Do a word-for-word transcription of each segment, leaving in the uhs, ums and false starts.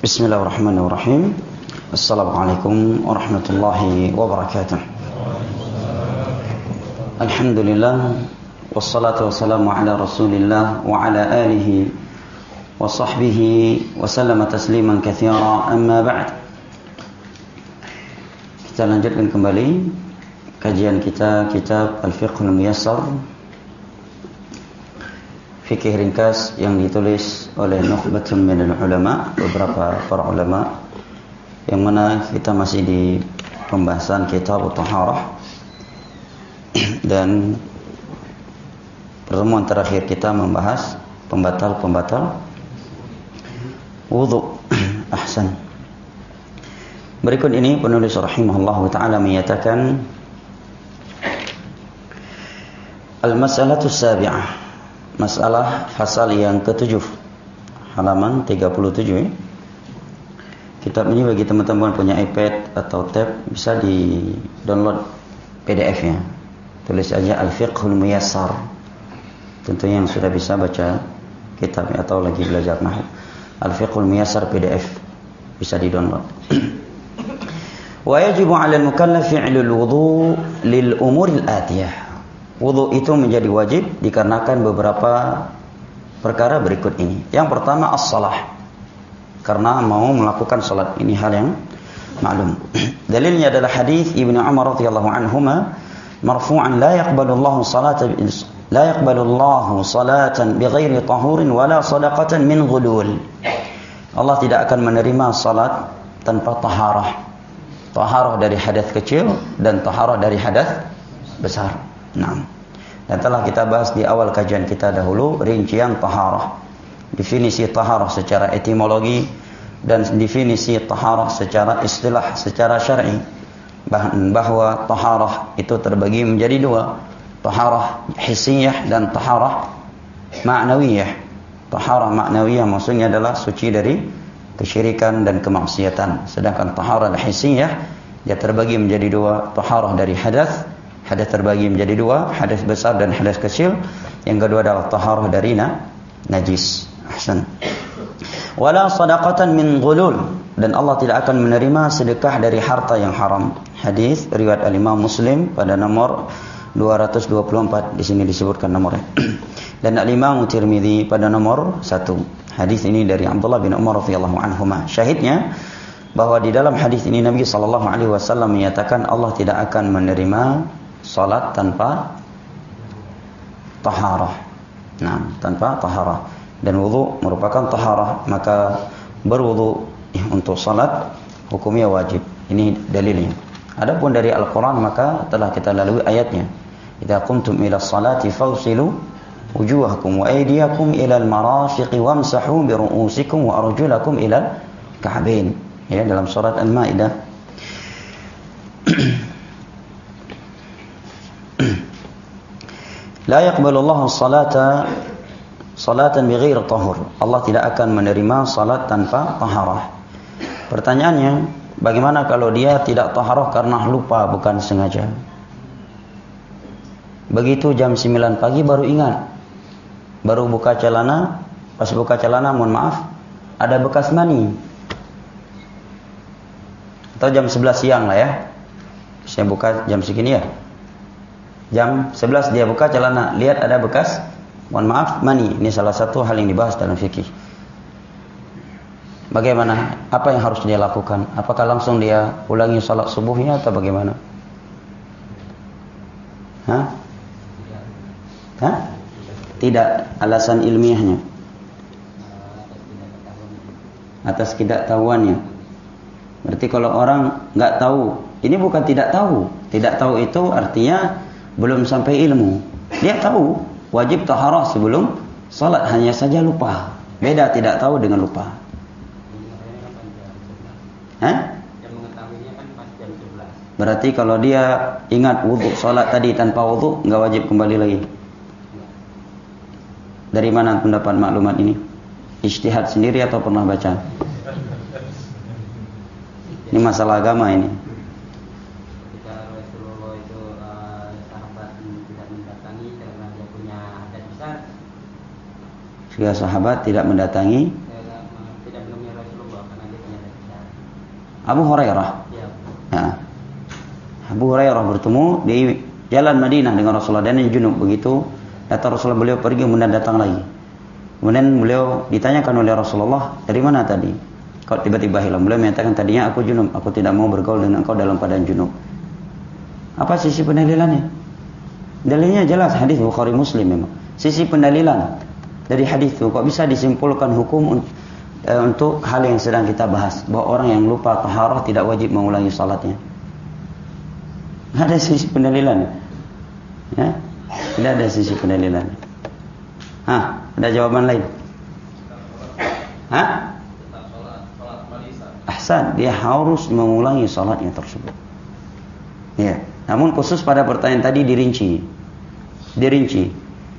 Bismillahirrahmanirrahim. Assalamualaikum warahmatullahi wabarakatuh. Alhamdulillah, wassalatu wassalamu ala Rasulillah wa ala alihi wa sahbihi wa sallama tasliman katsira, amma ba'd. Kita lanjutkan kembali kajian kita kitab Al-Fiqhul Muyassar, fikih ringkas yang ditulis oleh nukhbatun minal ulama, beberapa para ulama, yang mana kita masih di pembahasan kitab Taharah. Dan pertemuan terakhir kita membahas pembatal-pembatal wudu. Ahsan. Berikut ini penulis rahimahullah ta'ala menyatakan al-mas'alatu sabi'ah, masalah fasal yang ketujuh, halaman tiga puluh tujuh. Ya. Kitab ini bagi teman-teman punya iPad atau tab bisa di download P D F-nya. Tulis aja Al-Fiqhul Muyassar. Tentunya yang sudah bisa baca kitabnya atau lagi belajar nahwu, Al-Fiqhul Muyassar P D F bisa di download. Wa yajibu 'alal mukallaf fi'lul wudu' lil umuril atiyah. Wudu itu menjadi wajib dikarenakan beberapa perkara berikut ini. Yang pertama as-salah, karena mau melakukan salat. Ini hal yang maklum. Dalilnya adalah hadis Ibnu Umar radhiyallahu anhuma marfu'an, la yaqbalu Allahu salatan la yaqbalu Allahu salatan bighairi tahurin wala shadaqatan min ghulul. Allah tidak akan menerima salat tanpa taharah. Taharah dari hadas kecil dan taharah dari hadas besar. Nah, dan telah kita bahas di awal kajian kita dahulu rincian taharah, definisi taharah secara etimologi dan definisi taharah secara istilah, secara syar'i, bahwa taharah itu terbagi menjadi dua, taharah hissiyah dan taharah ma'nawiyah. Taharah ma'nawiyah maksudnya adalah suci dari kesyirikan dan kemaksiatan, sedangkan taharah hissiyah dia terbagi menjadi dua, taharah dari hadas. Hadas terbagi menjadi dua, hadas besar dan hadas kecil. Yang kedua adalah taharah dari na, najis. Ahsan. Wala sadaqatan min ghulul, dan Allah tidak akan menerima sedekah dari harta yang haram. Hadis riwayat Al-Imam Muslim pada nomor dua ratus dua puluh empat, di sini disebutkan nomornya. Dan Al-Imam Tirmidzi pada nomor satu. Hadis ini dari Abdullah bin Umar radhiyallahu anhuma. Syahidnya bahwa di dalam hadis ini Nabi sallallahu alaihi wasallam menyatakan Allah tidak akan menerima salat tanpa taharah. Nah, tanpa taharah. Dan wudu merupakan taharah, maka berwudu untuk salat hukumnya wajib. Ini dalilnya. Adapun dari Al-Qur'an maka telah kita lalui ayatnya. Idza qumtum ila sholati fawsilu wujuhakum wa aydiyakum ila al-marafiqi wamsahu bi ru'usikum wa arjulakum ila al-ka'bain. Ya, dalam surat Al-Maidah. La yaqbalu Allahu salata salatan bighairi tahur. Allah tidak akan menerima salat tanpa taharah. Pertanyaannya, bagaimana kalau dia tidak taharah karena lupa, bukan sengaja? Begitu jam sembilan pagi baru ingat. Baru buka celana, pas buka celana mohon maaf ada bekas mani. Atau jam sebelas siang lah ya. Saya buka jam segini ya. Jam sebelas dia buka celana, lihat ada bekas, mohon maaf, mani. Ini salah satu hal yang dibahas dalam fikih. Bagaimana? Apa yang harus dia lakukan? Apakah langsung dia ulangi salat subuhnya atau bagaimana? Hah? Hah? Tidak, alasan ilmiahnya. Atas ketidaktahuannya. Berarti kalau orang nggak tahu, ini bukan tidak tahu. Tidak tahu itu artinya belum sampai ilmu. Dia tahu wajib taharah sebelum salat, hanya saja lupa. Beda tidak tahu dengan lupa. Hah? Berarti kalau dia ingat wudu salat tadi tanpa wudu, enggak wajib kembali lagi. Dari mana pendapat maklumat ini? Ijtihad sendiri atau pernah baca? Ini masalah agama ini. Jika sahabat tidak mendatangi, tidak Abu Hurairah. Ya. Abu Hurairah bertemu di jalan Madinah dengan Rasulullah dan yang junub. Begitu datang Rasulullah, beliau pergi kemudian datang lagi. Kemudian beliau ditanyakan oleh Rasulullah, dari mana tadi? Kau tiba-tiba hilang. Beliau menyatakan, tadinya aku junub, aku tidak mau bergaul dengan engkau dalam keadaan junub. Apa sisi pendalilannya? Dalilnya jelas, hadis Bukhari Muslim memang. Sisi pendalilan dari hadis itu kok bisa disimpulkan hukum untuk hal yang sedang kita bahas, bahwa orang yang lupa taharah tidak wajib mengulangi salatnya. Ada sisi pendalilan, ya? Tidak ada sisi pendalilan. Hah, ada jawaban lain? Hah? Ahsan, dia harus mengulangi salatnya tersebut. Ya, namun khusus pada pertanyaan tadi dirinci, dirinci.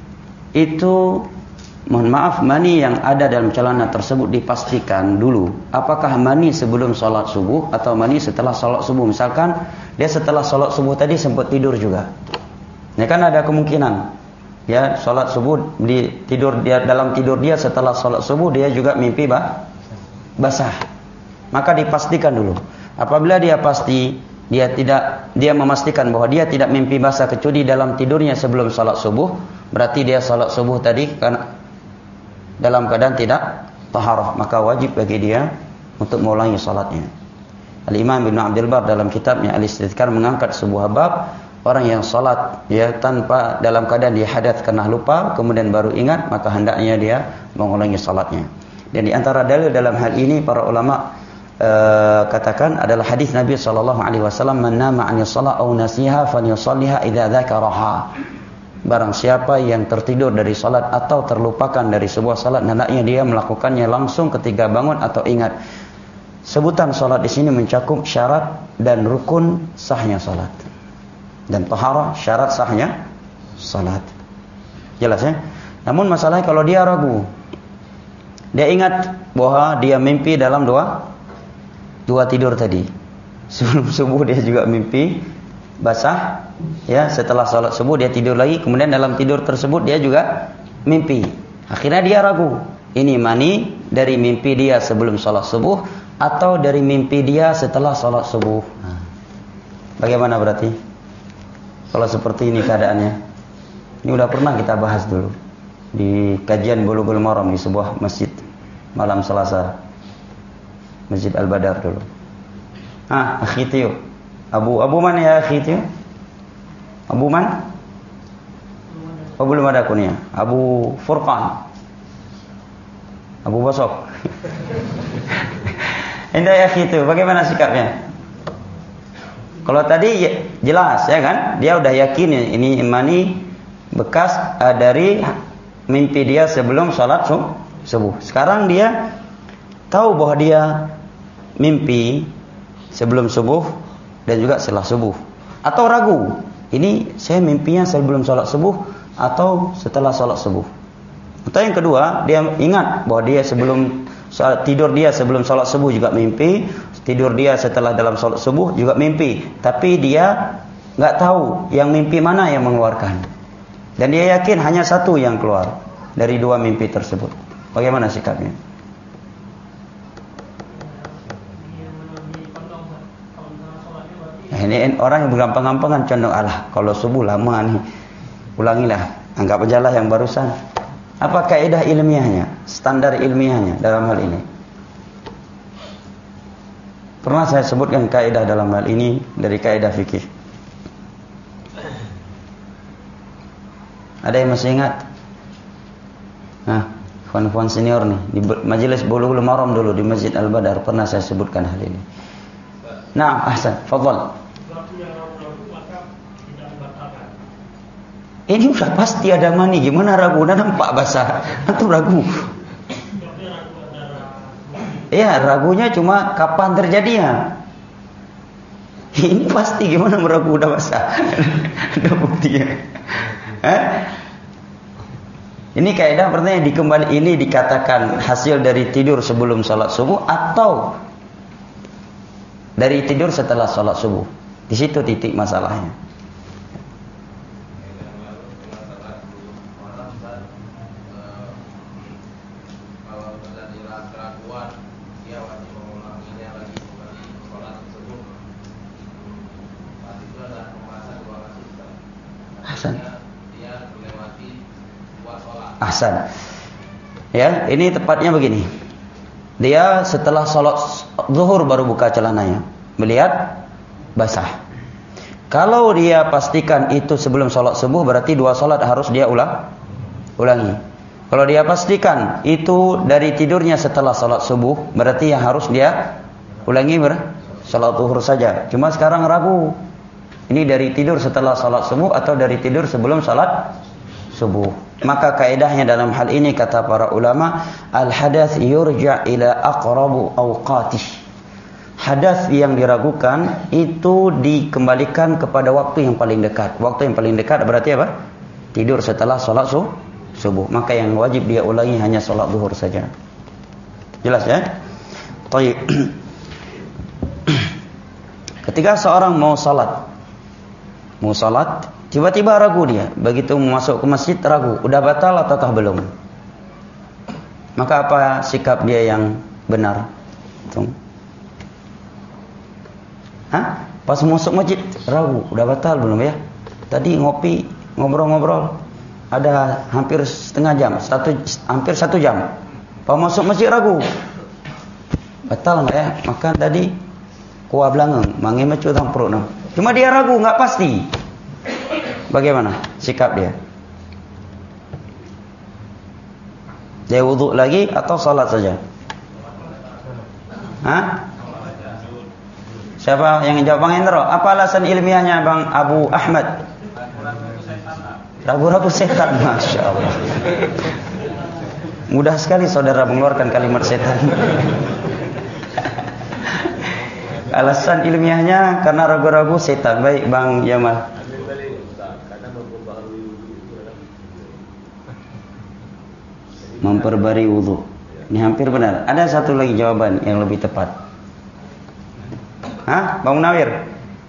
Itu mohon maaf, mani yang ada dalam celana tersebut dipastikan dulu apakah mani sebelum sholat subuh atau mani setelah sholat subuh. Misalkan dia setelah sholat subuh tadi sempat tidur juga, ya kan ada kemungkinan ya sholat subuh di tidur dia, dalam tidur dia setelah sholat subuh dia juga mimpi bah, basah. Maka dipastikan dulu. Apabila dia pasti dia tidak dia memastikan bahwa dia tidak mimpi basah kecuali dalam tidurnya sebelum sholat subuh, berarti dia sholat subuh tadi karena dalam keadaan tidak taharah, maka wajib bagi dia untuk mengulangi salatnya. Al-Imam Ibnu Abdul Bar dalam kitabnya Al-Istidhkar mengangkat sebuah bab, orang yang salat ya tanpa dalam keadaan dia hadas karena lupa kemudian baru ingat, maka hendaknya dia mengulangi salatnya. Dan di antara dalil dalam hal ini para ulama uh, katakan adalah hadis Nabi sallallahu alaihi wasallam, "Man nama 'ani shalah aw nasiha falyusalliha idza dzakaraha." Barang siapa yang tertidur dari salat atau terlupakan dari sebuah salat, hendaknya dia melakukannya langsung ketika bangun atau ingat. Sebutan salat di sini mencakup syarat dan rukun sahnya salat. Dan taharah syarat sahnya salat. Jelas ya? Namun masalahnya kalau dia ragu, dia ingat bahwa dia mimpi dalam dua dua tidur tadi. Sebelum subuh dia juga mimpi basah, ya setelah sholat subuh dia tidur lagi, kemudian dalam tidur tersebut dia juga mimpi. Akhirnya dia ragu, ini mani dari mimpi dia sebelum sholat subuh atau dari mimpi dia setelah sholat subuh. Nah, bagaimana berarti? Kalau seperti ini keadaannya, ini udah pernah kita bahas dulu di kajian Bulughul Maram di sebuah masjid malam Selasa, Masjid Al-Badar dulu. Ah, akhitiyo. Abu Abu man ya akhi itu? Abu man? Oh, belum ada kunya. Abu Furqan. Abu Basok. Indah ya akhi itu, bagaimana sikapnya? Kalau tadi jelas ya kan, dia udah yakin ini mani bekas uh, dari mimpi dia sebelum sholat subuh. Sekarang dia tahu bahwa dia mimpi sebelum subuh dan juga setelah subuh, atau ragu, ini saya mimpinya sebelum sholat subuh atau setelah sholat subuh. Atau yang kedua, dia ingat bahwa dia sebelum tidur dia sebelum sholat subuh juga mimpi, tidur dia setelah dalam sholat subuh juga mimpi, tapi dia nggak tahu yang mimpi mana yang mengeluarkan, dan dia yakin hanya satu yang keluar dari dua mimpi tersebut. Bagaimana sikapnya? Nah, ini orang yang bergampang-gampangan condong, alah kalau subuh lama nih, ulangilah, anggap ajalah yang barusan. Apa kaidah ilmiahnya, standar ilmiahnya dalam hal ini? Pernah saya sebutkan kaidah dalam hal ini dari kaidah fikih. Ada yang masih ingat? Nah, kawan-kawan senior nih di majelis Bulughul Maram dulu di Masjid Al-Badar pernah saya sebutkan hal ini. Nah, ahsan, fadhal. Ini udah pasti ada mani, gimana ragu? Udah nampak basah, atau ragu? Iya, ragunya cuma kapan terjadinya. Ini pasti, gimana meragu udah basah? Ada buktinya. Eh? Ini kaidah pertanyaan dikembali ini dikatakan hasil dari tidur sebelum salat subuh atau dari tidur setelah salat subuh. Di situ titik masalahnya. Ahsan. Ahsan. Ya, ini tepatnya begini. Dia setelah sholat zuhur baru buka celananya, melihat basah. Kalau dia pastikan itu sebelum sholat subuh, berarti dua sholat harus dia ulang, ulangi. Kalau dia pastikan itu dari tidurnya setelah sholat subuh, berarti yang harus dia ulangi ber sholat zuhur saja. Cuma sekarang ragu, ini dari tidur setelah sholat subuh atau dari tidur sebelum sholat subuh. Maka kaidahnya dalam hal ini kata para ulama, al-hadath yurja' ila aqrabu awqatih. Hadas yang diragukan itu dikembalikan kepada waktu yang paling dekat. Waktu yang paling dekat berarti apa? Tidur setelah sholat subuh. Maka yang wajib dia ulangi hanya sholat zuhur saja. Jelas ya? Baik. Ketika seorang mau sholat, mau sholat, tiba-tiba ragu dia. Begitu masuk ke masjid ragu, udah batal ataukah belum? Maka apa sikap dia yang benar? Tuh. Hah? Pas masuk masjid ragu, udah batal belum ya? Tadi ngopi, ngobrol-ngobrol, ada hampir setengah jam, satu, hampir satu jam. Pas masuk masjid ragu, batal nggak ya? Maka tadi kuah belangeng, mangi mecu tampuruk no. Cuma dia ragu, nggak pasti. Bagaimana sikap dia? Dia wudhu lagi atau salat saja? Hah? Siapa yang jawab Bang Hendro? Apa alasan ilmiahnya Bang Abu Ahmad? Ragu-ragu setan, Masya Allah. Mudah sekali saudara mengeluarkan kalimat setan. Alasan ilmiahnya karena ragu-ragu setan. Baik Bang Yamal. Memperbarui wudhu. Ini hampir benar. Ada satu lagi jawaban yang lebih tepat. Hah? Bang Munawir?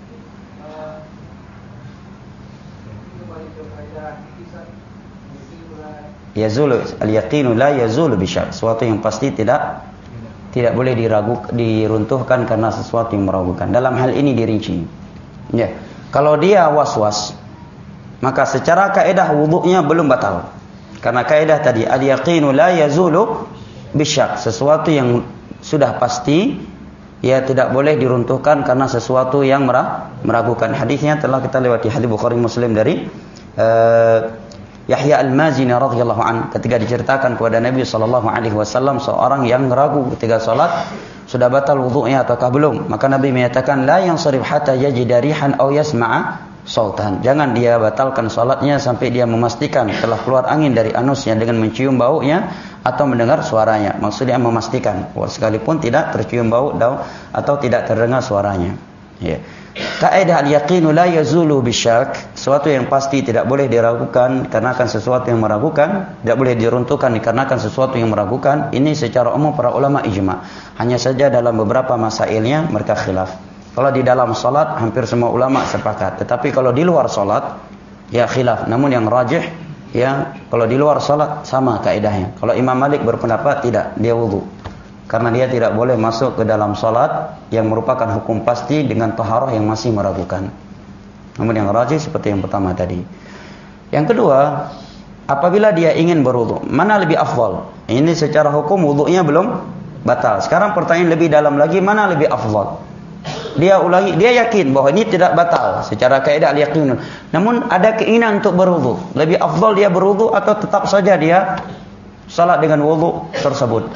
Yazulu al-yaqinu la yazulu bisyak. Sesuatu yang pasti tidak tidak boleh diragu, diruntuhkan karena sesuatu yang meragukan. Dalam hal ini dirinci. Ya. Kalau dia was-was, maka secara kaidah wudunya belum batal. Karena kaidah tadi al-yaqinu la yazulu bisyak. Sesuatu yang sudah pasti ya tidak boleh diruntuhkan karena sesuatu yang meragukan. Hadisnya telah kita lewati, hadis Bukhari Muslim dari uh, Yahya Al-Mazini radhiyallahu an, ketika diceritakan kepada Nabi sallallahu alaihi wasallam seorang yang ragu ketika salat sudah batal wudunya ataukah belum, maka Nabi menyatakan la yansarif hatta yajida rihan aw yasma'a sautan. Jangan dia batalkan salatnya sampai dia memastikan telah keluar angin dari anusnya dengan mencium baunya atau mendengar suaranya. Maksudnya memastikan, sekalipun tidak tercium bau atau tidak terdengar suaranya. Ya. Kaidah al-yaqinu la yazulu bisyak, sesuatu yang pasti tidak boleh diragukan karena akan sesuatu yang meragukan, tidak boleh diruntuhkan dikarenakan sesuatu yang meragukan. Ini secara umum para ulama ijma. Hanya saja dalam beberapa masailnya mereka khilaf. Kalau di dalam salat hampir semua ulama sepakat, tetapi kalau di luar salat ya khilaf. Namun yang rajih ya kalau di luar salat sama kaidahnya. Kalau Imam Malik berpendapat tidak, dia wudu. Karena dia tidak boleh masuk ke dalam salat yang merupakan hukum pasti dengan taharah yang masih meragukan. Namun yang rajih seperti yang pertama tadi. Yang kedua, apabila dia ingin berwudu, mana lebih afdal? Ini secara hukum wudunya belum batal. Sekarang pertanyaan lebih dalam lagi, mana lebih afdal? Dia ulangi, dia yakin bahwa ini tidak batal secara kaidah al-yaqin. Namun ada keinginan untuk berwudu. Lebih afdal dia berwudu atau tetap saja dia salat dengan wudu tersebut?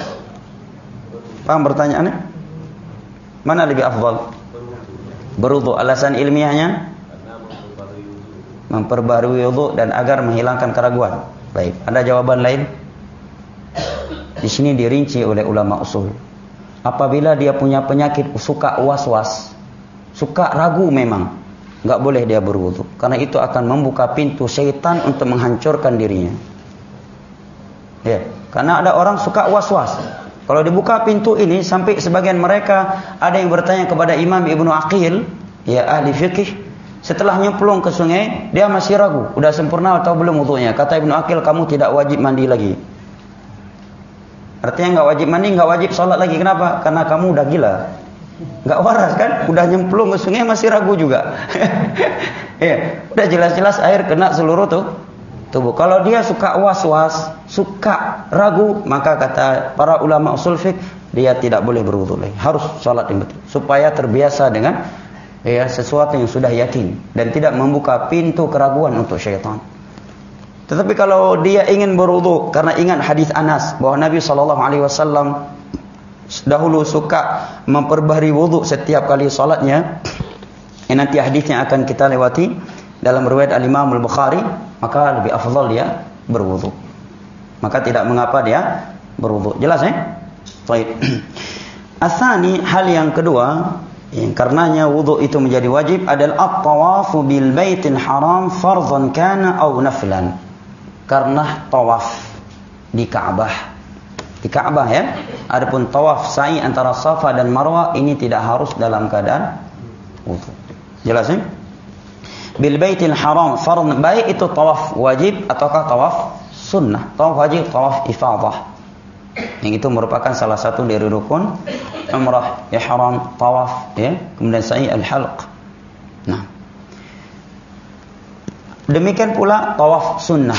Paham pertanyaannya? Mana lebih afdal? Berwudu. Alasan ilmiahnya? Memperbarui wudu dan agar menghilangkan keraguan. Baik, ada jawaban lain? Di sini dirinci oleh ulama usul. Apabila dia punya penyakit suka was-was, suka ragu memang, enggak boleh dia berwudu. Karena itu akan membuka pintu syaitan untuk menghancurkan dirinya. Ya, karena ada orang suka was-was. Kalau dibuka pintu ini sampai sebagian mereka ada yang bertanya kepada Imam Ibnu Aqil, ya ahli fikih, setelah nyemplung ke sungai dia masih ragu, udah sempurna atau belum wudunya. Kata Ibnu Aqil, kamu tidak wajib mandi lagi. Artinya enggak wajib mandi, enggak wajib salat lagi. Kenapa? Karena kamu udah gila. Nggak waras kan? Udah nyemplung ke sungai masih ragu juga. Ya, udah jelas-jelas air kena seluruh tuh tubuh. Kalau dia suka was-was, suka ragu, maka kata para ulama usul fiqh, dia tidak boleh berwudu lagi. Harus salat yang betul supaya terbiasa dengan ya sesuatu yang sudah yakin dan tidak membuka pintu keraguan untuk syaitan. Tetapi kalau dia ingin berwudu karena ingat hadis Anas bahwa Nabi sallallahu alaihi wasallam dahulu suka memperbaharui wudu setiap kali salatnya, yang nanti hadisnya akan kita lewati dalam riwayat Al-Imam Al-Bukhari, maka lebih afdal dia berwudu. Maka tidak mengapa dia berwudu. Jelas ya? Baik. Asani, hal yang kedua yang karenanya wudu itu menjadi wajib adalah at-tawafu bil baitil haram fardhan kana aw naflan. Karena tawaf di Ka'bah. Di Ka'bah ya. Adapun tawaf sa'i antara Safa dan Marwah ini tidak harus dalam keadaan wudu. Jelas ya? Bil baitil haram fardhan, baik itu tawaf wajib ataukah tawaf sunnah. Tawaf wajib, tawaf ifadah. Yang itu merupakan salah satu dari rukun umrah, ihram, tawaf, ya, kemudian sa'i al-halq. Nah, demikian pula tawaf sunnah.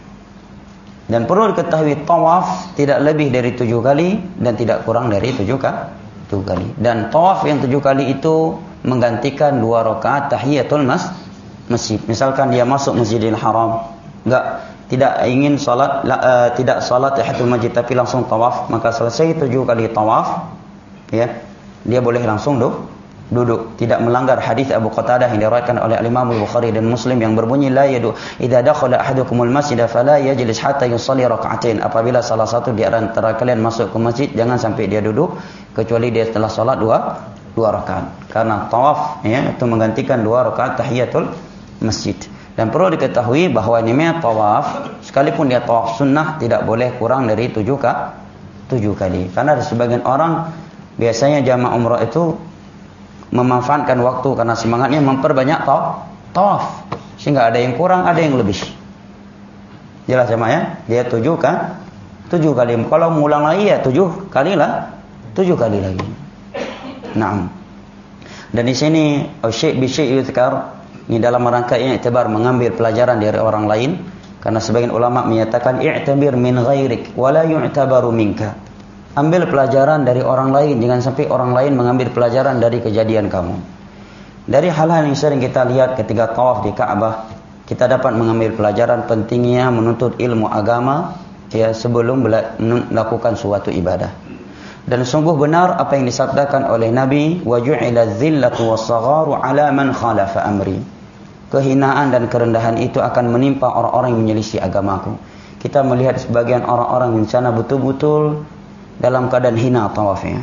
Dan perlu diketahui tawaf tidak lebih dari tujuh kali dan tidak kurang dari tujuh kali. Dan tawaf yang tujuh kali itu menggantikan dua rakaat tahiyatul mas masjid. Misalkan dia masuk Masjidil Haram, enggak tidak ingin salat uh, tidak salat tahiyatul masjid tapi langsung tawaf, maka selesai tujuh kali tawaf, ya, dia boleh langsung duduk, duduk, tidak melanggar hadis Abu Qatadah yang diriwayatkan oleh Imam Al-Bukhari dan Muslim yang berbunyi la yadu idza dakhala ahadukumul masjid fala yajlis hatta yusalli rak'atain. Apabila salah satu di antara kalian masuk ke masjid, jangan sampai dia duduk kecuali dia telah salat dua dua rakaat. Karena tawaf, ya, itu menggantikan dua rakaat tahiyatul masjid. Dan perlu diketahui bahwa namanya tawaf, sekalipun dia tawaf sunnah, tidak boleh kurang dari tujuh, ka, tujuh kali. Karena ada sebagian orang, biasanya jamaah umrah itu memanfaatkan waktu karena semangatnya memperbanyak tawaf, tawaf. Sehingga ada yang kurang, ada yang lebih. Jelas jamaah ya? Dia tujuh kan? Tujuh kali. Kalau mengulang lagi ya tujuh kali lah. Tujuh kali lagi. Naam. Dan di sini, syai' bi syai' yuzkar, ini dalam rangka i'tibar, mengambil pelajaran dari orang lain, karena sebagian ulama menyatakan i'tabir min ghairik wala yu'tabaru minka. Ambil pelajaran dari orang lain, jangan sampai orang lain mengambil pelajaran dari kejadian kamu. Dari hal-hal yang sering kita lihat ketika tawaf di Ka'bah, kita dapat mengambil pelajaran pentingnya menuntut ilmu agama, ya, sebelum melakukan suatu ibadah. Dan sungguh benar apa yang disabdakan oleh Nabi, wa ju'ila dzillatu was-sagharu 'ala man khalafa amri. Kehinaan dan kerendahan itu akan menimpa orang-orang yang menyelisih agamaku. Kita melihat sebagian orang-orang di sana betul-betul dalam keadaan hina tawafnya.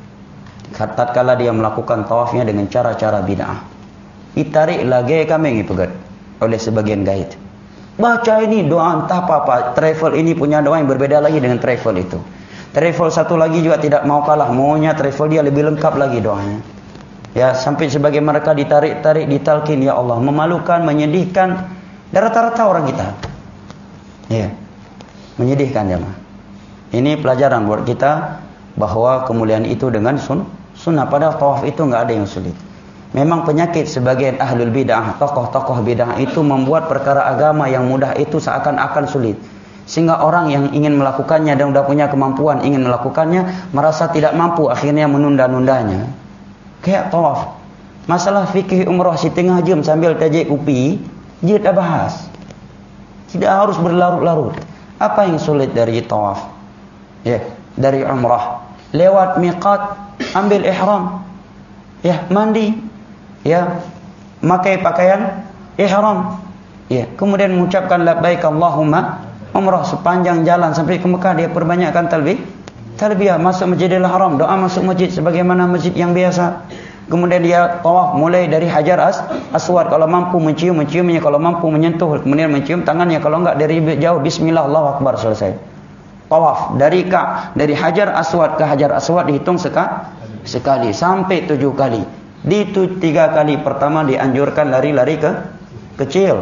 Tatkala dia melakukan tawafnya dengan cara-cara bid'ah. Ditarik lagi kami pegat oleh sebagian gaid. Baca ini doa entah apa-apa. Travel ini punya doa yang berbeda lagi dengan travel itu. Travel satu lagi juga tidak mau kalah. Maunya travel dia lebih lengkap lagi doanya. Ya, sampai sebagai mereka ditarik-tarik, ditalkin, ya Allah, memalukan, menyedihkan. Dan rata-rata orang kita. Ya, menyedihkan ya, Ma. Ini pelajaran buat kita bahwa kemuliaan itu dengan sun, sunnah. Padahal tawaf itu enggak ada yang sulit. Memang penyakit sebagian ahlul bid'ah, tokoh-tokoh bid'ah itu membuat perkara agama yang mudah itu seakan-akan sulit. Sehingga orang yang ingin melakukannya dan sudah punya kemampuan ingin melakukannya merasa tidak mampu, akhirnya menunda-nundanya. Kayak tawaf. Masalah fikih umrah setengah jam sambil tajik kopi, dia dah bahas. Tidak harus berlarut-larut. Apa yang sulit dari tawaf? Ya, dari umrah. Lewat miqat, ambil ihram. Ya, mandi. Ya, pakai pakaian ihram. Ya, kemudian mengucapkan labbaik Allahumma umrah sepanjang jalan sampai ke Mekah, dia perbanyakkan talbiyah. Talbiyah masuk Masjidil Haram, doa masuk masjid sebagaimana masjid yang biasa. Kemudian dia tawaf mulai dari Hajar as Aswad, kalau mampu mencium menciumnya, kalau mampu menyentuh kemudian mencium tangannya, kalau enggak dari jauh bismillah Allahu akbar, selesai. Tawaf dari Ka dari Hajar Aswad ke Hajar Aswad dihitung seka, sekali sampai tujuh kali. Di tu, tiga kali pertama dianjurkan lari-lari ke kecil.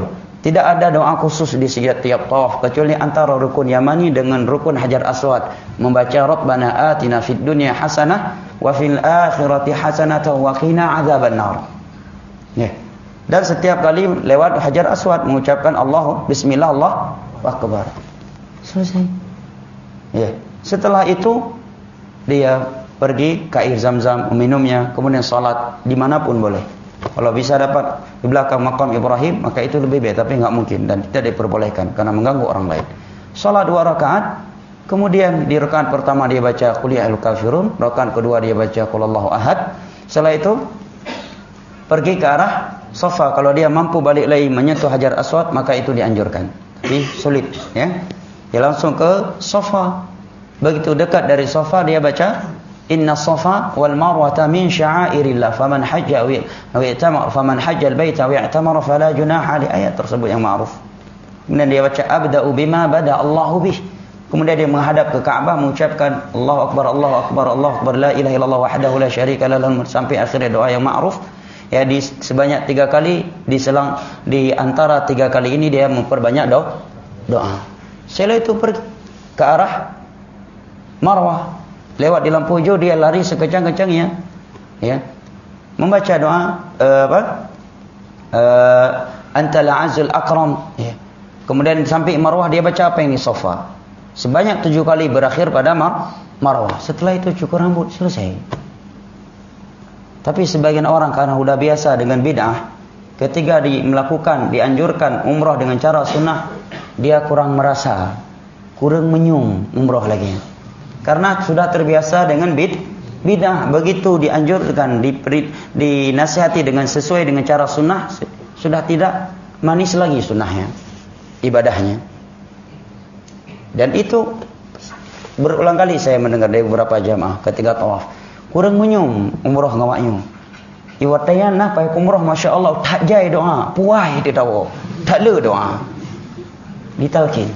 Tidak ada doa khusus di setiap tawaf kecuali antara rukun Yamani dengan rukun Hajar Aswad, membaca Rabbana atina fid dunya hasanah wa fil akhirati hasanah wa qina adzabannar. Ya. Dan setiap kali lewat Hajar Aswad mengucapkan Allahu bismillah Allahu akbar. Selesai. Ya. Setelah itu dia pergi ke air Zam-Zam meminumnya, kemudian salat dimanapun boleh. Kalau bisa dapat di belakang makam Ibrahim, maka itu lebih baik, tapi enggak mungkin dan tidak diperbolehkan karena mengganggu orang lain. Salat dua rakaat, kemudian di rakaat pertama dia baca Qul ya ayyuhal kafirun, rakaat kedua dia baca Qul Allahu ahad. Setelah itu pergi ke arah Safa. Kalau dia mampu balik lagi menyentuh Hajar Aswad, maka itu dianjurkan. Tapi sulit, ya. Dia langsung ke Safa. Begitu dekat dari Safa dia baca Inna Safa wal Marwata min sya'airillah faman hajja wa i'tamara faman hajja al-baita wa i'tamara fala junaha, li ayat tersebut yang ma'ruf. Kemudian dia baca abda'u bima bada Allahu bih. Kemudian dia menghadap ke Ka'bah mengucapkan Allahu akbar Allahu akbar Allahu akbar la ilaha illallah wahdahu la syarika lahu sampai akhir doa yang ma'ruf. Ya, di sebanyak tiga kali di selang di antara tiga kali ini dia memperbanyak doa. doa. Setelah itu pergi ke arah Marwah. Lewat di lampu hijau dia lari sekecang-kecangnya, ya, membaca doa uh, apa? Uh, Antal azul akram. Ya. Kemudian sampai Marwah dia baca apa ini Safa. Sebanyak tujuh kali berakhir pada Mar Marwah. Setelah itu cukur rambut, selesai. Tapi sebagian orang karena sudah biasa dengan bid'ah, ketika di, melakukan dianjurkan umrah dengan cara sunnah, dia kurang merasa, kurang menyung umrah lagi. Karena sudah terbiasa dengan bid, bidah. Begitu dianjurkan, di, dinasihati dengan sesuai dengan cara sunnah, sudah tidak manis lagi sunnahnya, ibadahnya. Dan itu berulang kali saya mendengar dari beberapa jamaah ketika tawaf, kurang menyum umrah ngawaknya. Iwatayan nah pai umrah masya Allah tak jai doa, puai dia tahu, tak le doa, ditalkin,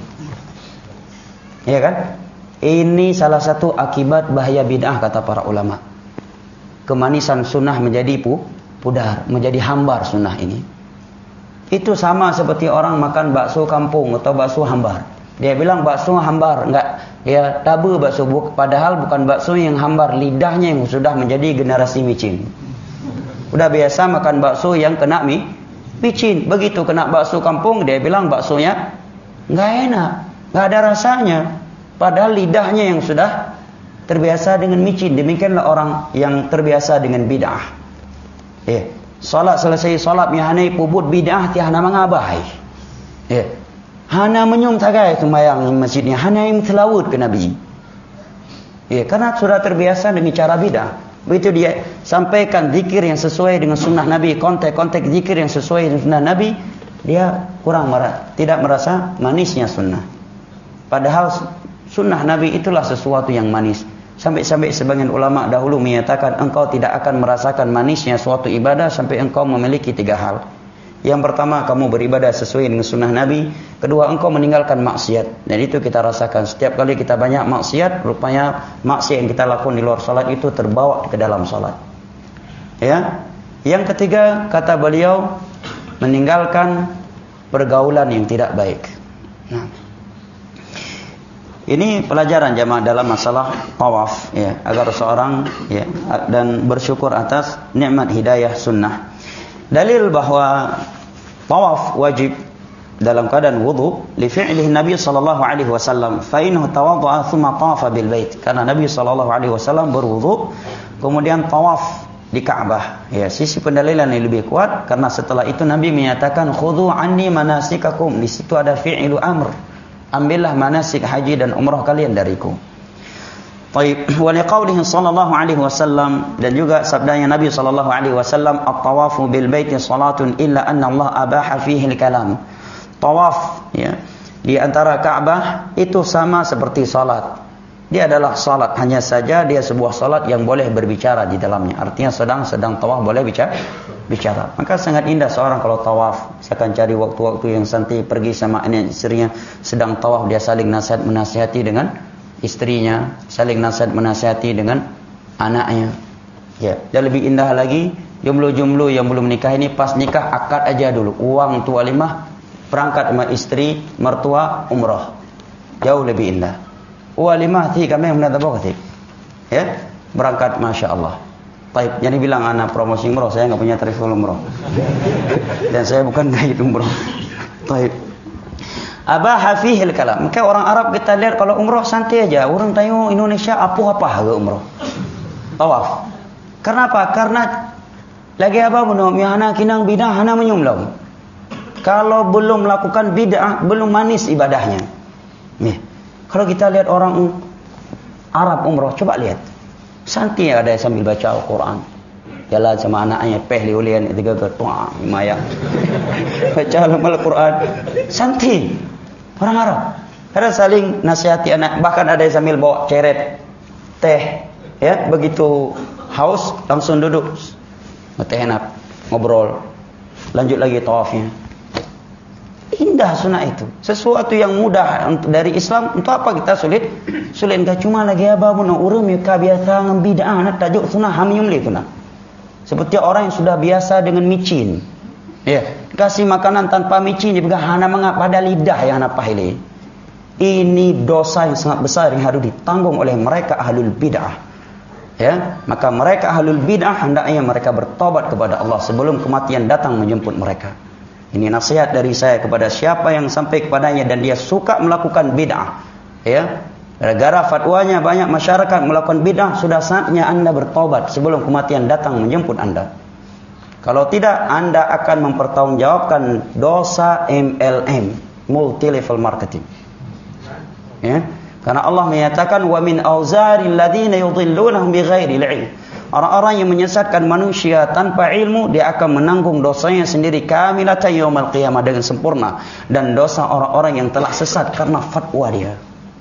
ya kan? Ini salah satu akibat bahaya bid'ah kata para ulama. Kemanisan sunnah menjadi pu, pudar, menjadi hambar sunnah ini. Itu sama seperti orang makan bakso kampung atau bakso hambar. Dia bilang bakso hambar, enggak, dia tabu bakso, padahal bukan bakso yang hambar, lidahnya yang sudah menjadi generasi micin. Udah biasa makan bakso yang kena mi, micin. Begitu kena bakso kampung, dia bilang baksonya enggak enak, enggak ada rasanya. Padahal lidahnya yang sudah terbiasa dengan micin. Demikianlah orang yang terbiasa dengan bid'ah. Eh, salat selesai salat mihanai pubut bid'ah ti hana mangabai. Eh, hana menyum tagai sembahyang masjidnya, hana yang telawud ke Nabi. Eh, karena sudah terbiasa dengan cara bid'ah. Begitu dia sampaikan zikir yang sesuai dengan sunnah Nabi, konteks-konteks zikir yang sesuai dengan sunnah Nabi, dia kurang merasa, tidak merasa manisnya sunnah. Padahal sunnah Nabi itulah sesuatu yang manis. Sampai-sampai sebagian ulama dahulu menyatakan engkau tidak akan merasakan manisnya suatu ibadah sampai engkau memiliki tiga hal. Yang pertama, kamu beribadah sesuai dengan sunnah Nabi. Kedua, engkau meninggalkan maksiat. Dan itu kita rasakan. Setiap kali kita banyak maksiat, rupanya maksiat yang kita lakukan di luar salat itu terbawa ke dalam salat. Ya. Yang ketiga, kata beliau, meninggalkan pergaulan yang tidak baik. Nah, ini pelajaran jamaah dalam masalah tawaf, ya, agar seorang, ya, dan bersyukur atas nikmat hidayah sunnah. Dalil bahwa tawaf wajib dalam keadaan wudu li fi'lihi Nabi sallallahu alaihi wasallam, fa innahu tawadda'a thumma tawafa bil bait. Karena Nabi sallallahu alaihi wasallam berwudu kemudian tawaf di Ka'bah. Ya, sisi pendalilan yang lebih kuat karena setelah itu Nabi menyatakan khudhu anni manasikakum. Di situ ada fi'lu amr. Ambillah manasik haji dan umrah kalian dariku. Baik, wa liqaulihi sallallahu alaihi wasallam, dan juga sabdanya Nabi sallallahu alaihi wasallam, at-tawafu bil baiti salatun illa anna Allah abaha fihi al-kalam. Tawaf, ya, di antara Ka'bah itu sama seperti salat. Dia adalah salat, hanya saja dia sebuah salat yang boleh berbicara di dalamnya. Artinya sedang sedang tawaf boleh bicara. bicara. Maka sangat indah seorang kalau tawaf, misalkan cari waktu-waktu yang santai, pergi sama anak istrinya sedang tawaf, dia saling nasihat menasihati dengan istrinya, saling nasihat menasihati dengan anaknya. Ya, dan lebih indah lagi jomblo-jomblo yang belum nikah ini pas nikah akad aja dulu. Uang tu walimah berangkat sama istri, mertua, umrah. Jauh lebih indah. Walimah ti kami menadabakat. Ya, berangkat Masya Allah. Baik, jadi bilang anak promosi umrah, saya nggak punya travel umrah. Dan saya bukan guide umrah. Baik. Abah hafihil kalam. Maka orang Arab kita lihat kalau umrah santai aja. Orang tanya Indonesia apa-apa harga umrah. Tawaf. Kenapa? Karena lagi apa bunuh? Hana kinang bidah, hana menyumlau. Kalau belum melakukan bid'ah, belum manis ibadahnya. Nih, kalau kita lihat orang Arab umrah, coba lihat. Santai ada sambil baca Al-Quran. Jalan sama anaknya, peh liulian tiga ketua, maya. Baca Al-Quran. Santai. Orang Arab. Karena saling nasihati anak. Bahkan ada yang sambil bawa ceret teh. Ya, begitu haus langsung duduk. Teh enak, ngobrol. Lanjut lagi tawafnya. Indah sunnah itu. Sesuatu yang mudah untuk dari Islam. Untuk apa kita sulit? Sulit enggak cuma lagi apa pun urang ka biasa ngam bid'ah nak tajuk sunnah hamyum li tunah. Seperti orang yang sudah biasa dengan micin. Ya, kasih makanan tanpa micin dia pegang hana mengap pada lidah yang hana pahili. Ini dosa yang sangat besar yang harus ditanggung oleh mereka ahlul bid'ah. Ya, maka mereka ahlul bid'ah hendaknya mereka bertobat kepada Allah sebelum kematian datang menjemput mereka. Ini nasihat dari saya kepada siapa yang sampai kepadanya dan dia suka melakukan bid'ah. Ya, gara-gara fatwanya banyak masyarakat melakukan bid'ah, sudah saatnya Anda bertobat sebelum kematian datang menjemput Anda. Kalau tidak, Anda akan mempertanggungjawabkan dosa M L M, multi level marketing. Ya, karena Allah menyatakan wa min auzaril ladzina yudhillunahum bighairi ilm. Orang-orang yang menyesatkan manusia tanpa ilmu, dia akan menanggung dosanya sendiri kamilatan yaumil qiyamah dengan sempurna, dan dosa orang-orang yang telah sesat karena fatwa dia.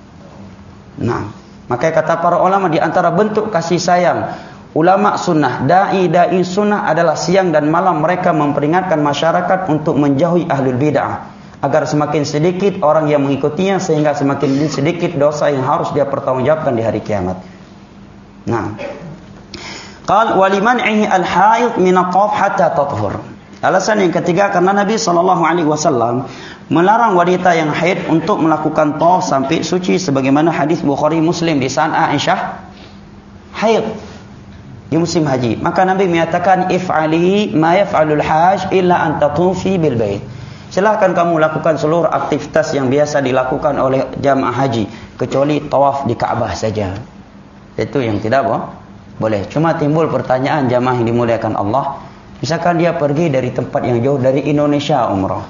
Nah, makanya kata para ulama di antara bentuk kasih sayang ulama sunnah, da'i-da'i sunnah adalah siang dan malam mereka memperingatkan masyarakat untuk menjauhi ahlul bid'ah, agar semakin sedikit orang yang mengikutinya sehingga semakin sedikit dosa yang harus dia pertanggungjawabkan di hari kiamat. Nah, qal waliman'ihi al-haid min al-qaf hatta tathhur. Alasan yang ketiga karena Nabi sallallahu alaihi wasallam melarang wanita yang haid untuk melakukan tawaf sampai suci sebagaimana hadis Bukhari Muslim di saat Aisyah haid di musim haji. Maka Nabi menyatakan if'ali ma yaf'alul haj illa an tatufi bil bait. Silakan kamu lakukan seluruh aktivitas yang biasa dilakukan oleh jamaah haji kecuali tawaf di Ka'bah saja. Itu yang tidak apa? Boleh. Cuma timbul pertanyaan jamaah yang dimuliakan Allah, misalkan dia pergi dari tempat yang jauh dari Indonesia umrah.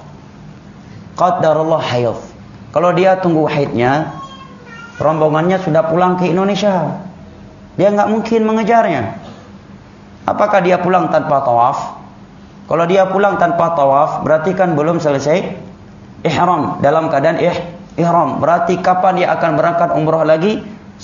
Qaddarullah haid. Kalau dia tunggu haidnya, rombongannya sudah pulang ke Indonesia. Dia enggak mungkin mengejarnya. Apakah dia pulang tanpa tawaf? Kalau dia pulang tanpa tawaf, berarti kan belum selesai ihram, dalam keadaan ih, ihram. Berarti kapan dia akan berangkat umrah lagi?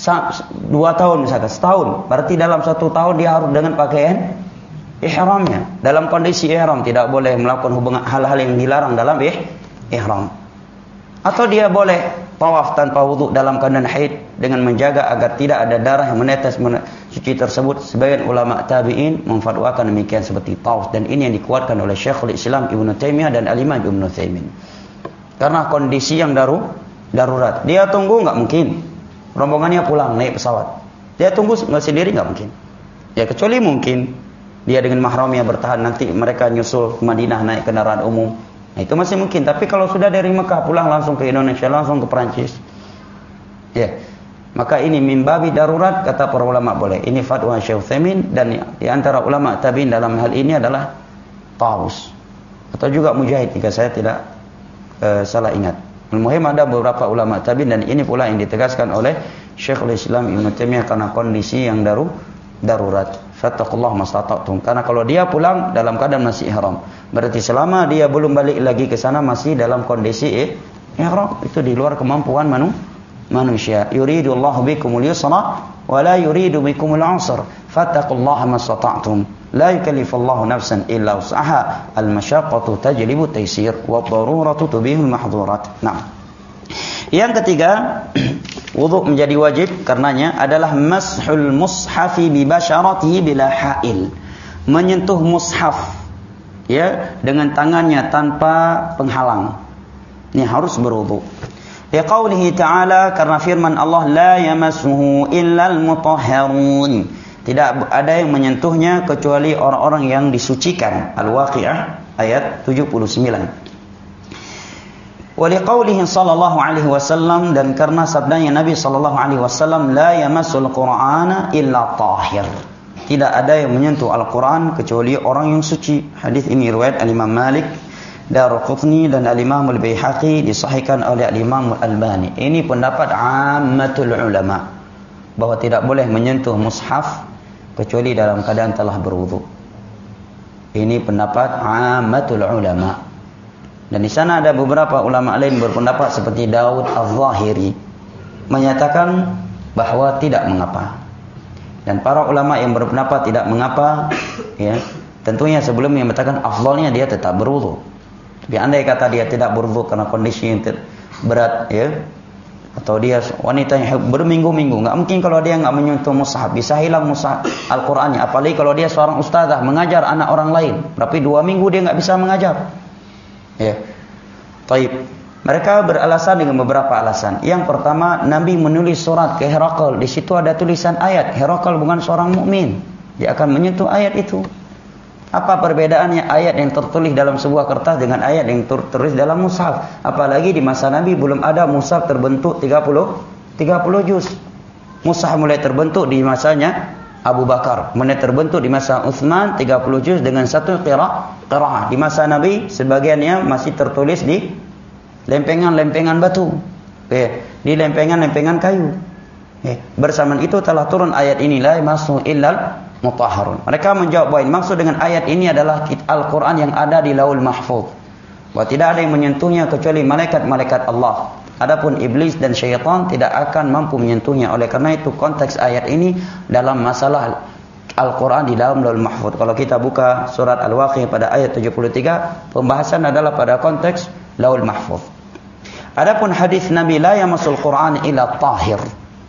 Dua tahun misalkan, setahun. Berarti dalam satu tahun dia harus dengan pakaian ihramnya. Dalam kondisi ihram tidak boleh melakukan hubungan hal-hal yang dilarang dalam ih, ihram. Atau dia boleh tawaf tanpa wudhu dalam keadaan haid dengan menjaga agar tidak ada darah yang menetes suci tersebut. Sebagian ulama tabi'in memfatwakan demikian seperti tawaf, dan ini yang dikuatkan oleh Syekhul Islam Ibnu Taimiyah dan Al-Imam Ibnu Utsaimin. Karena kondisi yang daru, darurat. Dia tunggu enggak mungkin. Rombongannya pulang naik pesawat. Dia tunggu sendiri enggak mungkin. Ya kecuali mungkin dia dengan mahramnya bertahan, nanti mereka nyusul ke Madinah naik kendaraan umum. Nah, itu masih mungkin. Tapi kalau sudah dari Mekah pulang langsung ke Indonesia, langsung ke Perancis, ya, maka ini mimbabi darurat kata para ulama boleh. Ini fatwa Syekh Utsaimin, dan di antara ulama tabi'in dalam hal ini adalah Taus atau juga Mujahid jika saya tidak uh, salah ingat. Al-muhim ada beberapa ulama tabi'in, dan ini pula yang ditegaskan oleh Syekhul Islam Ibnu Taimiyah karena kondisi yang daru darurat. Fattaqullaha mastata'tum. Karena kalau dia pulang dalam keadaan masih ihram, berarti selama dia belum balik lagi ke sana masih dalam kondisi eh, ihram. Itu di luar kemampuan manu, manusia. Yuridullahu bikumul yusra wa la yuridu bikumul usra. Fattaqullaha mastata'tum. La yukallifullahu nafsan illa wus'aha. Al-masyaqqatu tajlibu taysir wa ad-daruratu tubihul mahdhurat. Nah. Yang ketiga, wudu menjadi wajib karenanya adalah mashul mushafi bi basyaratihi bila hail. Menyentuh mushaf ya dengan tangannya tanpa penghalang. Ini harus berwudu. Liqaulihi ta'ala, karena firman Allah, la yamassuhu illal mutahharun. Tidak ada yang menyentuhnya kecuali orang-orang yang disucikan. Al-Waqiah ayat tujuh puluh sembilan. Wa liqaulihi sallallahu alaihi wasallam, dan karena sabdanya Nabi sallallahu alaihi wasallam, la yamassul Qur'ana illa tahir. Tidak ada yang menyentuh Al-Qur'an kecuali orang yang suci. Hadis ini riwayat Al-Imam Malik, Daraqutni dan Al-Imam Al-Baihaqi, disahihkan oleh Al-Imam Al-Albani. Ini pendapat ammatul ulama bahwa tidak boleh menyentuh mushaf kecuali dalam keadaan telah berwudu. Ini pendapat ammatul ulama. Dan di sana ada beberapa ulama lain berpendapat seperti Daud Al-Zahiri menyatakan bahwa tidak mengapa. Dan para ulama yang berpendapat tidak mengapa, ya, tentunya sebelumnya mengatakan afdalnya dia tetap berwudu. Tapi andai kata dia tidak berwudu karena kondisi yang berat, ya, atau dia wanita yang berminggu-minggu, nggak mungkin kalau dia nggak menyentuh mushaf, bisa hilang mushaf Al-Qur'annya. Apalagi kalau dia seorang ustazah mengajar anak orang lain, tapi dua minggu dia nggak bisa mengajar. Ya, taib. Mereka beralasan dengan beberapa alasan. Yang pertama, Nabi menulis surat ke Herakl. Di situ ada tulisan ayat. Herakl bukan seorang mukmin, dia akan menyentuh ayat itu. Apa perbedaannya ayat yang tertulis dalam sebuah kertas dengan ayat yang tertulis dalam mushaf? Apalagi di masa Nabi belum ada mushaf terbentuk tiga puluh juz. Mushaf mulai terbentuk di masanya Abu Bakar, mulai terbentuk di masa Utsman tiga puluh juz dengan satu qiraah. Qiraah. Di masa Nabi sebagiannya masih tertulis di lempengan-lempengan batu, eh, di lempengan-lempengan kayu. Eh, bersamaan itu telah turun ayat ini, la yamassuhu illal mutahharun. Mereka menjawab bahwa maksud dengan ayat ini adalah Al-Qur'an yang ada di Lauhul Mahfuz, bahwa tidak ada yang menyentuhnya kecuali malaikat-malaikat Allah. Adapun iblis dan syaitan tidak akan mampu menyentuhnya. Oleh karena itu konteks ayat ini dalam masalah Al-Quran di dalam Lauhul Mahfuz. Kalau kita buka surat Al-Waqiah pada ayat tujuh puluh tiga, pembahasan adalah pada konteks Lauhul Mahfuz. Adapun hadis Nabi, la yamassul Qur'an illa tahir.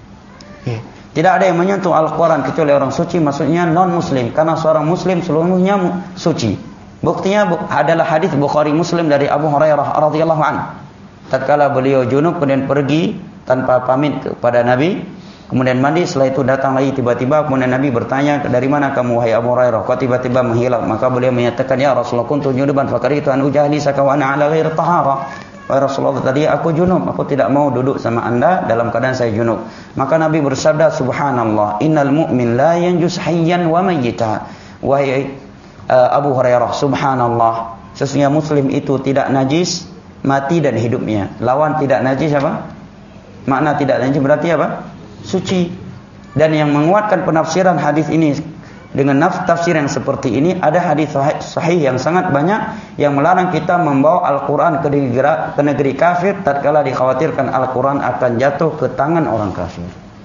Tidak ada yang menyentuh Al-Quran kecuali orang suci, maksudnya non-muslim. Karena seorang muslim seluruhnya suci. Buktinya adalah hadis Bukhari Muslim dari Abu Hurairah radhiyallahu anhu. Tatkala beliau junub kemudian pergi tanpa pamit kepada Nabi, kemudian mandi, setelah itu datang lagi tiba-tiba, kemudian Nabi bertanya, dari mana kamu wahai Abu Hurairah, kok tiba-tiba menghilang? Maka beliau menyatakan, ya Rasulullah, kuntu junuban fakaritu an ujahlisaka wa ana ala ghairi tahara. Wahai Rasulullah, tadi aku junub, aku tidak mau duduk sama anda dalam keadaan saya junub. Maka Nabi bersabda, subhanallah, innal mu'min la yanjus hayyan wa mayyita. Wahai uh, Abu Hurairah, subhanallah, sesungguhnya muslim itu tidak najis mati dan hidupnya. Lawan tidak najis apa? Makna tidak najis berarti apa? Suci. Dan yang menguatkan penafsiran hadis ini dengan nafs tafsir yang seperti ini, ada hadis sahih yang sangat banyak yang melarang kita membawa Al-Quran ke negeri, ke negeri kafir tatkala dikhawatirkan Al-Quran akan jatuh ke tangan orang kafir.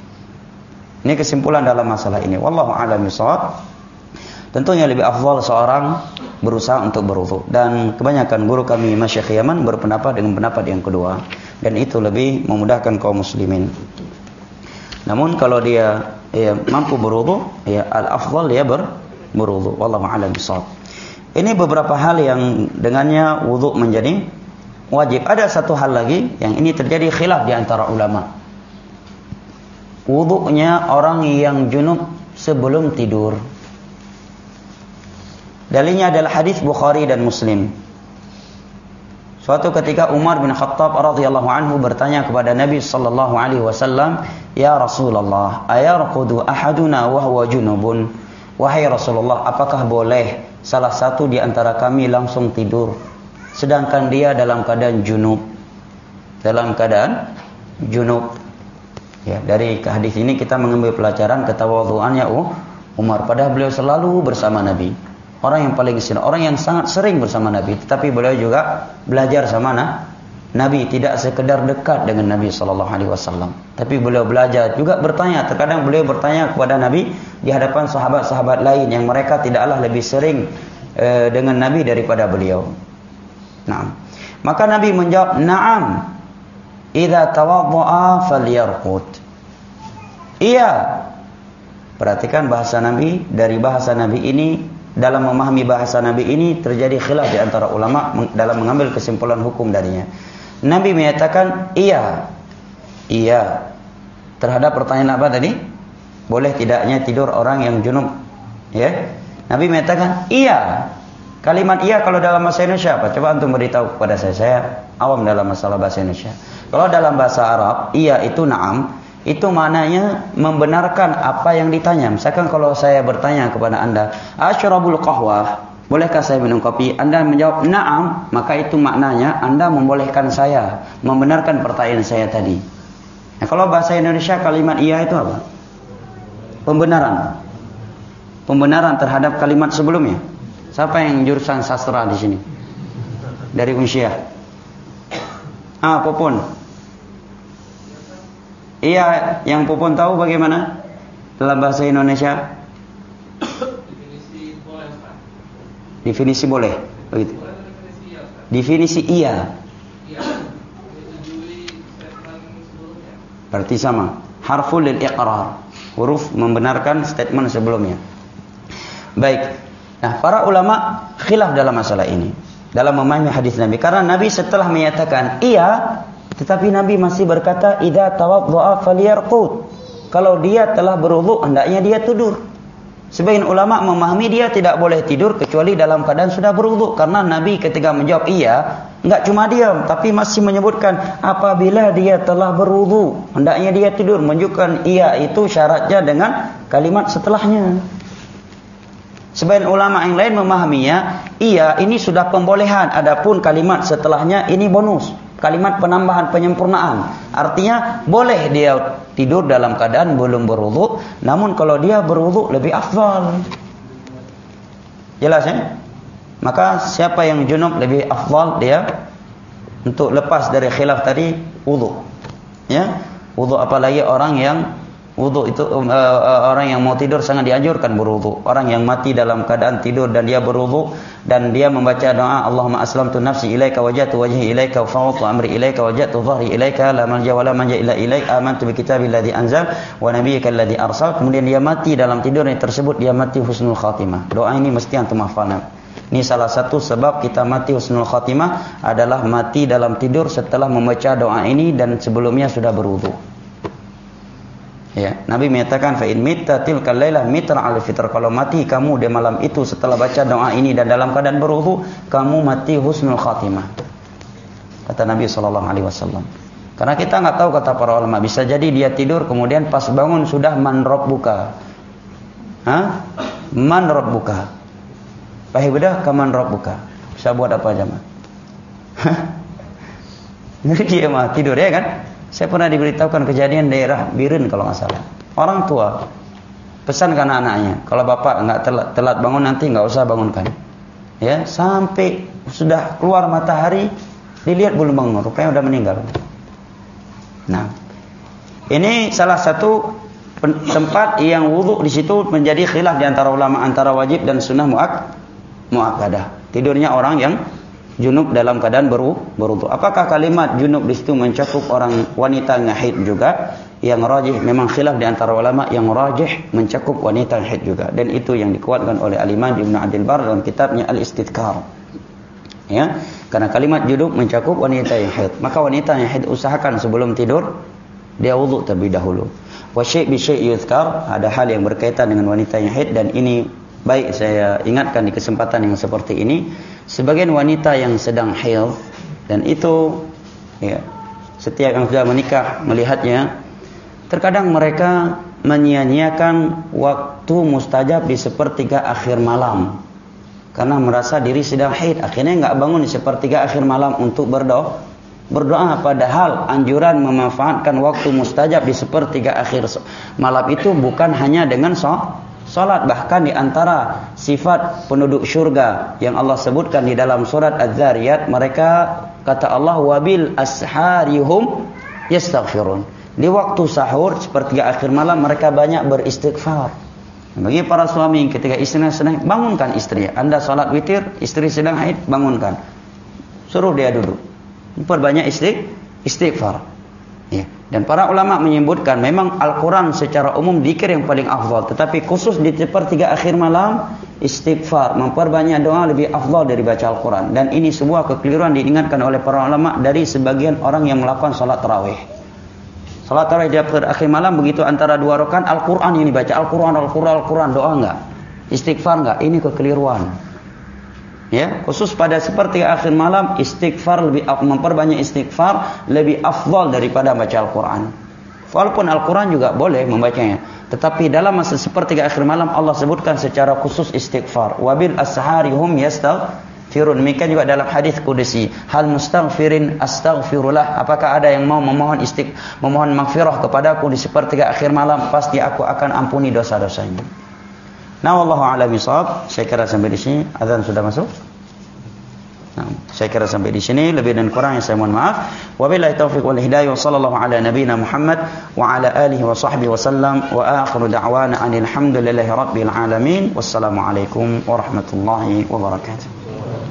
Ini kesimpulan dalam masalah ini. Wallahu a'lam bishawab. Tentunya lebih afdal seorang berusaha untuk berwudu, dan kebanyakan guru kami Masyayikh Yaman berpendapat dengan pendapat yang kedua, dan itu lebih memudahkan kaum muslimin. Namun kalau dia ya, mampu berwudu, ya al-afdal dia ber, berwudu. Wallahu a'lam bishawab. Ini beberapa hal yang dengannya wudu menjadi wajib. Ada satu hal lagi yang ini terjadi khilaf di antara ulama. Wudunya orang yang junub sebelum tidur. Dalilnya adalah hadis Bukhari dan Muslim. Suatu ketika Umar bin Khattab radhiyallahu anhu bertanya kepada Nabi sallallahu alaihi wasallam, "Ya Rasulullah, ayarqudu ahaduna wa huwa junubun?" Wahai Rasulullah, apakah boleh salah satu di antara kami langsung tidur sedangkan dia dalam keadaan junub? Dalam keadaan junub. Ya, dari hadis ini kita mengambil pelajaran ketawadhuannya Umar, padahal beliau selalu bersama Nabi. Orang yang paling sering, orang yang sangat sering bersama Nabi, tetapi beliau juga belajar sama nah, Nabi, tidak sekedar dekat dengan Nabi sallallahu alaihi wasallam, tapi beliau belajar juga bertanya. Terkadang beliau bertanya kepada Nabi di hadapan sahabat-sahabat lain yang mereka tidaklah lebih sering e, dengan Nabi daripada beliau. Nah, maka Nabi menjawab, "Na'am, idza tawaddaa falyarqut." Iya. Perhatikan bahasa Nabi. Dari bahasa Nabi ini, dalam memahami bahasa Nabi ini terjadi khilaf di antara ulama dalam mengambil kesimpulan hukum darinya. Nabi menyatakan iya. Iya. Terhadap pertanyaan apa tadi? Boleh tidaknya tidur orang yang junub? Ya. Nabi menyatakan iya. Kalimat iya kalau dalam bahasa Indonesia apa? Coba antum beritahu kepada saya. Saya awam dalam masalah bahasa Indonesia. Kalau dalam bahasa Arab, iya itu na'am, itu maknanya membenarkan apa yang ditanya. Misalkan kalau saya bertanya kepada Anda, "Asyrabul qahwah?" Bolehkah saya minum kopi? Anda menjawab na'am, maka itu maknanya Anda membolehkan saya membenarkan pertanyaan saya tadi. Nah, kalau bahasa Indonesia kalimat iya itu apa? Pembenaran. Pembenaran terhadap kalimat sebelumnya. Siapa yang jurusan sastra di sini? Dari Unsyah. Ah, Popon. Iya, yang Popon tahu bagaimana dalam bahasa Indonesia? Definisi boleh, Pak. Definisi boleh, begitu. Boleh definisi iya, Pak. Definisi iya. Iya. Menyetujui statement sebelumnya. Berarti sama. Harful lil iqrar. Huruf membenarkan statement sebelumnya. Baik. Nah, para ulama khilaf dalam masalah ini, dalam memahami hadis Nabi. Karena Nabi setelah menyatakan iya, tetapi Nabi masih berkata, "Idza tawaddaa falyarqud." Kalau dia telah berwudu, hendaknya dia tidur. Sebagian ulama memahami dia tidak boleh tidur kecuali dalam keadaan sudah berwudu. Karena Nabi ketika menjawab iya, enggak cuma diam, tapi masih menyebutkan apabila dia telah berwudu, hendaknya dia tidur. Menunjukkan iya itu syaratnya dengan kalimat setelahnya. Sebagian ulama yang lain memahaminya, iya ini sudah pembolehan, adapun kalimat setelahnya ini bonus, kalimat penambahan penyempurnaan. Artinya boleh dia tidur dalam keadaan belum berwudu, namun kalau dia berwudu lebih afdal. Jelas ya? Maka siapa yang junub lebih afdal dia untuk lepas dari khilaf tadi wudu. Ya, wudu apalagi orang yang wudu itu uh, uh, orang yang mau tidur sangat dianjurkan berwudu. Orang yang mati dalam keadaan tidur dan dia berwudu dan dia membaca doa Allahumma aslamtu nafsi ilaika wajjahtu wajhi ilaika wa fawwadtu amri ilaika wajjahtu dhahri ilaika la malja wa la manja illa ilaik amantu bi kitabil ladzi anzal wa nabiyyika alladzi arsal. Kemudian dia mati dalam tidurnya tersebut, dia mati husnul khatimah. Doa ini mesti antum hafalkan. Ini salah satu sebab kita mati husnul khatimah adalah mati dalam tidur setelah membaca doa ini dan sebelumnya sudah berwudu. Ya, Nabi menyatakan fa in mitta tilkal lailah mitra al fitr. Kalau mati kamu di malam itu setelah baca doa ini dan dalam keadaan berwudu, kamu mati husnul khatimah. Kata Nabi sallallahu alaihi wasallam. Karena kita enggak tahu, kata para ulama, bisa jadi dia tidur kemudian pas bangun sudah man rabbuka. Hah? Man rabbuka. Fahibadah kaman rabbuka. Bisa buat apa aja, mah? Jadi dia mah tidur ya kan? Saya pernah diberitahukan kejadian daerah Biren kalau nggak salah. Orang tua pesan ke anak-anaknya, kalau bapak nggak telat, telat bangun nanti nggak usah bangunkan. Ya, sampai sudah keluar matahari, dilihat belum bangun, rupanya udah meninggal. Nah, ini salah satu tempat yang wudu di situ menjadi khilaf di antara ulama antara wajib dan sunnah muak muakkadah. Tidurnya orang yang junub dalam keadaan berwudu. Apakah kalimat junub di situ mencakup orang wanita yang haid juga? Yang rajih memang khilaf di antara ulama, yang rajih mencakup wanita yang haid juga, dan itu yang dikuatkan oleh Al-Imam Ibnu Abdul Barr dalam kitabnya Al-Istidkar. Ya, karena kalimat junub mencakup wanita yang haid, maka wanita yang haid usahakan sebelum tidur dia wudu terlebih dahulu. Wa syai' bi syai' yuzkar, ada hal yang berkaitan dengan wanita yang haid, dan ini baik saya ingatkan di kesempatan yang seperti ini. Sebagian wanita yang sedang haid, dan itu ya, setiap yang sudah menikah melihatnya, terkadang mereka menyia-nyiakan waktu mustajab di sepertiga akhir malam karena merasa diri sedang haid. Akhirnya enggak bangun di sepertiga akhir malam untuk berdoa. Berdoa, padahal anjuran memanfaatkan waktu mustajab di sepertiga akhir malam itu bukan hanya dengan salat, bahkan di antara sifat penduduk syurga yang Allah sebutkan di dalam surat Az-Zariyat, mereka kata Allah wabil asharihum yastaghfirun. Di waktu sahur sepertiga akhir malam mereka banyak beristighfar. Bagi para suami ketika istrinya sedang, bangunkan istri. Anda salat witir, istri sedang haid, bangunkan. Suruh dia duduk. Perbanyak istighfar. Ya. Dan para ulama menyebutkan memang Al-Quran secara umum zikir yang paling afdal, tetapi khusus di sepertiga akhir malam istighfar, memperbanyak doa lebih afdal dari baca Al-Quran. Dan ini sebuah kekeliruan diingatkan oleh para ulama dari sebagian orang yang melakukan salat tarawih. Salat tarawih di akhir malam begitu antara dua rakaat Al-Quran yang dibaca, Al-Quran, Al-Quran, Al-Quran, doa enggak? Istighfar enggak? Ini kekeliruan. Ya, khusus pada sepertiga akhir malam istighfar lebih memperbanyak istighfar lebih afdal daripada baca Al-Quran. Walaupun Al-Quran juga boleh membacanya, tetapi dalam masa sepertiga akhir malam Allah sebutkan secara khusus istighfar. Wabil ashari hum yastaghfirun. Demikian juga dalam hadis qudsi, hal mustaghfirin astaghfirullah. Apakah ada yang mau memohon istiq memohon maghfirah kepadaku di sepertiga akhir malam, pasti aku akan ampuni dosa-dosanya. Nah, wallahu a'lam bishawab. Saya kira sampai di sini. Azan sudah masuk. Nah, saya kira sampai di sini, lebih dan kurang yang saya mohon maaf. Wabillahi taufiq wal hidayah, wa sallallahu ala nabiyyina Muhammad wa ala alihi wa sahbihi wasallam, wa akhiru da'wana anil hamdulillahi rabbil alamin. Wassalamu alaikum warahmatullahi wabarakatuh.